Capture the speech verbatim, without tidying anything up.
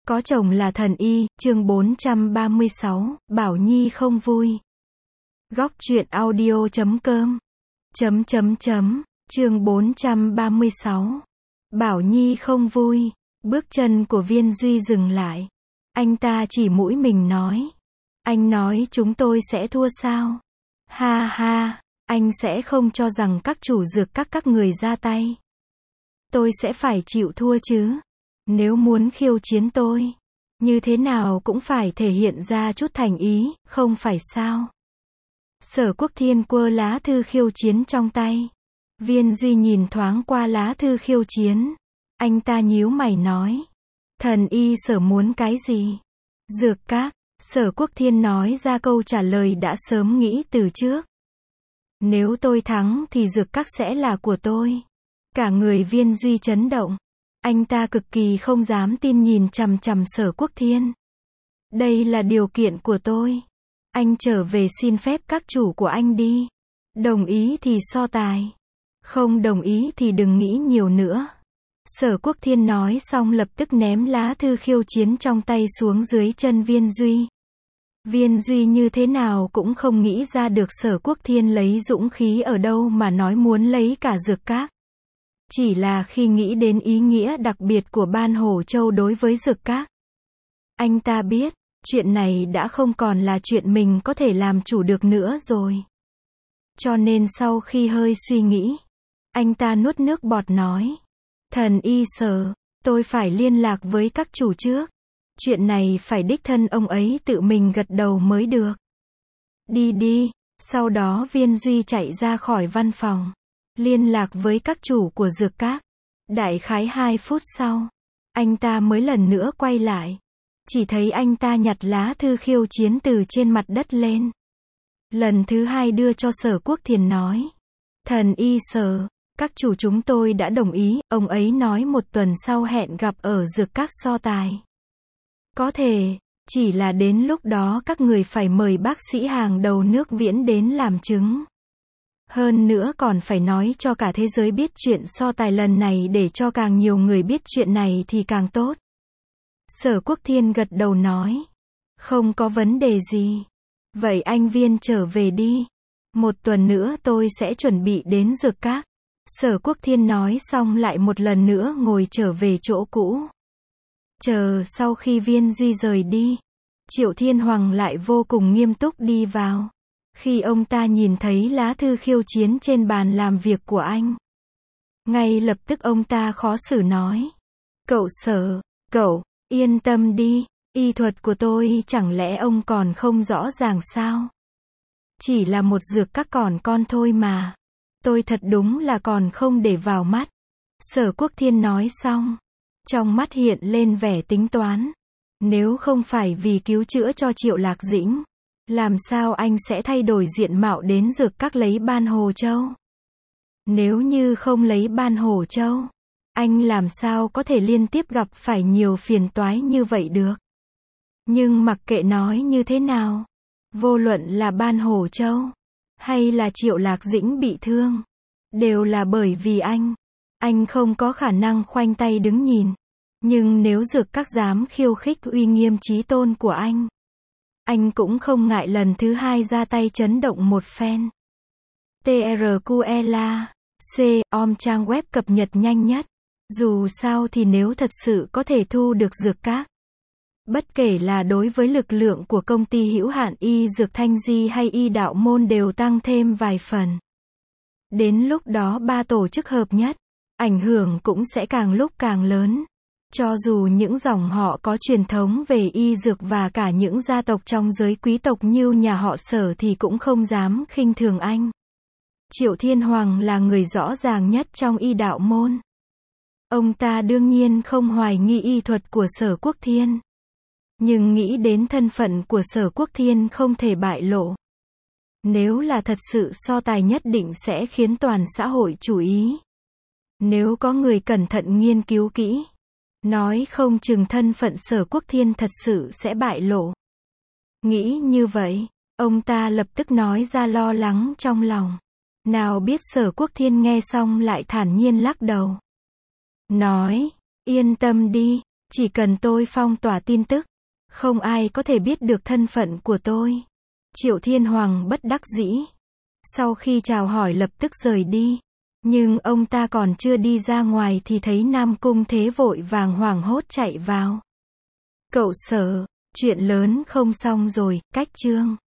Có chồng là thần y, chương bốn trăm ba mươi sáu, Bảo Nhi không vui. Góc truyện audio chấm com. Chấm chấm chấm, chương bốn trăm ba mươi sáu. Bảo Nhi không vui. Bước chân của Viên Duy dừng lại. Anh ta chỉ mũi mình nói. Anh nói chúng tôi sẽ thua sao? Ha ha, anh sẽ không cho rằng các chủ dược các các người ra tay. Tôi sẽ phải chịu thua chứ. Nếu muốn khiêu chiến tôi, như thế nào cũng phải thể hiện ra chút thành ý, không phải sao? Sở Quốc Thiên quơ lá thư khiêu chiến trong tay. Viên Duy nhìn thoáng qua lá thư khiêu chiến. Anh ta nhíu mày nói. Thần y Sở muốn cái gì? Dược các. Sở Quốc Thiên nói ra câu trả lời đã sớm nghĩ từ trước. Nếu tôi thắng thì dược các sẽ là của tôi. Cả người Viên Duy chấn động. Anh ta cực kỳ không dám tin nhìn chằm chằm Sở Quốc Thiên. Đây là điều kiện của tôi. Anh trở về xin phép các chủ của anh đi. Đồng ý thì so tài. Không đồng ý thì đừng nghĩ nhiều nữa. Sở Quốc Thiên nói xong lập tức ném lá thư khiêu chiến trong tay xuống dưới chân Viên Duy. Viên Duy như thế nào cũng không nghĩ ra được Sở Quốc Thiên lấy dũng khí ở đâu mà nói muốn lấy cả dược các. Chỉ là khi nghĩ đến ý nghĩa đặc biệt của Ban Hổ Châu đối với dược các. Anh ta biết, chuyện này đã không còn là chuyện mình có thể làm chủ được nữa rồi. Cho nên sau khi hơi suy nghĩ, anh ta nuốt nước bọt nói. Thần y Sở, tôi phải liên lạc với các chủ trước. Chuyện này phải đích thân ông ấy tự mình gật đầu mới được. Đi đi, sau đó Viên Duy chạy ra khỏi văn phòng. Liên lạc với các chủ của dược các. Đại khái hai phút sau, anh ta mới lần nữa quay lại. Chỉ thấy anh ta nhặt lá thư khiêu chiến từ trên mặt đất lên. Lần thứ hai đưa cho Sở Quốc Thiên nói. Thần y Sở, các chủ chúng tôi đã đồng ý, ông ấy nói một tuần sau hẹn gặp ở dược các so tài. Có thể, chỉ là đến lúc đó các người phải mời bác sĩ hàng đầu nước Viễn đến làm chứng. Hơn nữa còn phải nói cho cả thế giới biết chuyện so tài lần này để cho càng nhiều người biết chuyện này thì càng tốt. Sở Quốc Thiên gật đầu nói. Không có vấn đề gì. Vậy anh Viên trở về đi. Một tuần nữa tôi sẽ chuẩn bị đến dược các. Sở Quốc Thiên nói xong lại một lần nữa ngồi trở về chỗ cũ. Chờ sau khi Viên Duy rời đi, Triệu Thiên Hoàng lại vô cùng nghiêm túc đi vào. Khi ông ta nhìn thấy lá thư khiêu chiến trên bàn làm việc của anh, ngay lập tức ông ta khó xử nói. Cậu Sở, cậu, yên tâm đi, y thuật của tôi chẳng lẽ ông còn không rõ ràng sao? Chỉ là một dược các còn con thôi mà. Tôi thật đúng là còn không để vào mắt. Sở Quốc Thiên nói xong, trong mắt hiện lên vẻ tính toán. Nếu không phải vì cứu chữa cho Triệu Lạc Dĩnh, làm sao anh sẽ thay đổi diện mạo đến dược các lấy Ban Hồ Châu? Nếu như không lấy Ban Hồ Châu, anh làm sao có thể liên tiếp gặp phải nhiều phiền toái như vậy được? Nhưng mặc kệ nói như thế nào, vô luận là Ban Hồ Châu, hay là Triệu Lạc Dĩnh bị thương, đều là bởi vì anh. Anh không có khả năng khoanh tay đứng nhìn. Nhưng nếu dược các dám khiêu khích uy nghiêm chí tôn của anh, anh cũng không ngại lần thứ hai ra tay chấn động một phen. tê rờ quy lờ xê om trang web cập nhật nhanh nhất. Dù sao thì nếu thật sự có thể thu được dược các, bất kể là đối với lực lượng của công ty hữu hạn y dược Thanh Di hay y đạo môn đều tăng thêm vài phần. Đến lúc đó ba tổ chức hợp nhất, ảnh hưởng cũng sẽ càng lúc càng lớn. Cho dù những dòng họ có truyền thống về y dược và cả những gia tộc trong giới quý tộc như nhà họ Sở thì cũng không dám khinh thường anh. Triệu Thiên Hoàng là người rõ ràng nhất trong y đạo môn. Ông ta đương nhiên không hoài nghi y thuật của Sở Quốc Thiên. Nhưng nghĩ đến thân phận của Sở Quốc Thiên không thể bại lộ. Nếu là thật sự so tài nhất định sẽ khiến toàn xã hội chú ý. Nếu có người cẩn thận nghiên cứu kỹ, nói không chừng thân phận Sở Quốc Thiên thật sự sẽ bại lộ. Nghĩ như vậy, ông ta lập tức nói ra lo lắng trong lòng. Nào biết Sở Quốc Thiên nghe xong lại thản nhiên lắc đầu. Nói, yên tâm đi, Chỉ cần tôi phong tỏa tin tức, không ai có thể biết được thân phận của tôi. Triệu Thiên Hoàng bất đắc dĩ. Sau khi chào hỏi lập tức rời đi. Nhưng ông ta còn chưa đi ra ngoài thì thấy Nam Cung Thế vội vàng hoảng hốt chạy vào. Cậu Sở, chuyện lớn không xong rồi, cách chương.